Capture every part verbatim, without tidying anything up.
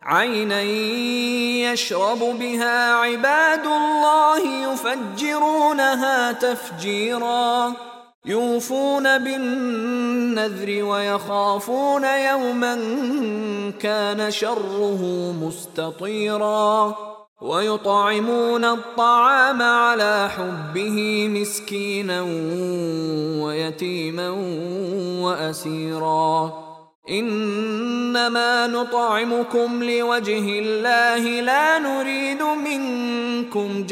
عينا يشرب بها عباد الله يفجرونها تفجيرا يوفون بالنذر ويخافون يوما كان شره مستطيرا ويطعمون الطعام على حبه مسكينا ويتيما وأسيرا إنما نطعمكم لوجه الله لا نريد منكم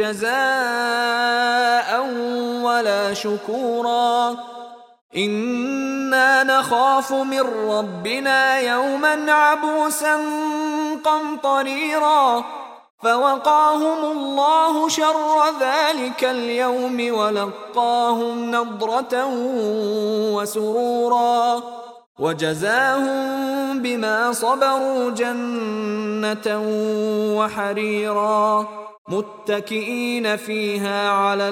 جزاء ولا شكورا إنا نخاف من ربنا يوما عبوسا قمطريرا فوقاهم الله شر ذلك اليوم ولقاهم نضرة وسرورا وجزاهم بما صبروا جنة وحريرا متكئين فيها على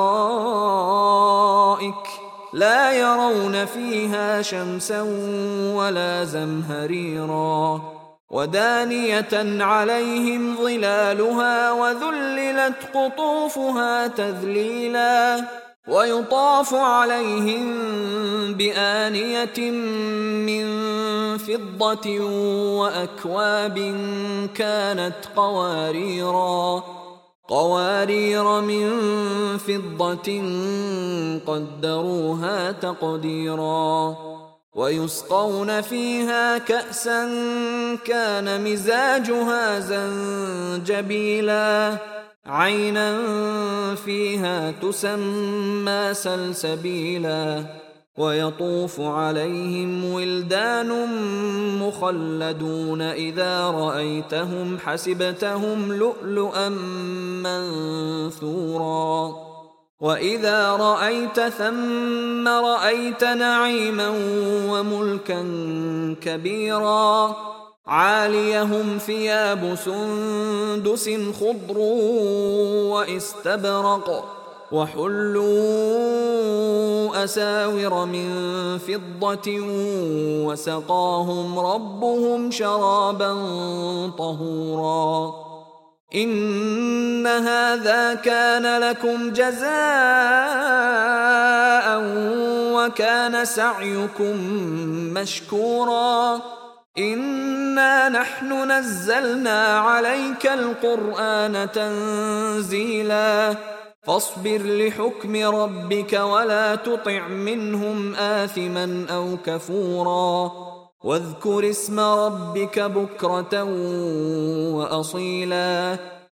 الأرائك لا يرون فيها شمسا ولا زمهريرا ودانية عليهم ظلالها وذللت قطوفها تذليلا ويطاف عليهم بآنية من فضة وأكواب كانت قواريرا قوارير من فضة قدروها تقديرا ويسقون فيها كأسا كان مزاجها زنجبيلا عينا فيها تسمى سلسبيلا ويطوف عليهم ولدان مخلدون إذا رأيتهم حسبتهم لؤلؤا منثورا وإذا رأيت ثم رأيت نعيما وملكا كبيرا عاليهم ثياب سندس خضر واستبرق وحلوا أساور من فضة وسقاهم ربهم شرابا طهورا إن هذا كان لكم جزاء وكان سعيكم مشكورا إنا نحن نزلنا عليك القرآن تنزيلا فاصبر لحكم ربك ولا تطع منهم آثما أو كفورا واذكر اسم ربك بكرة وأصيلا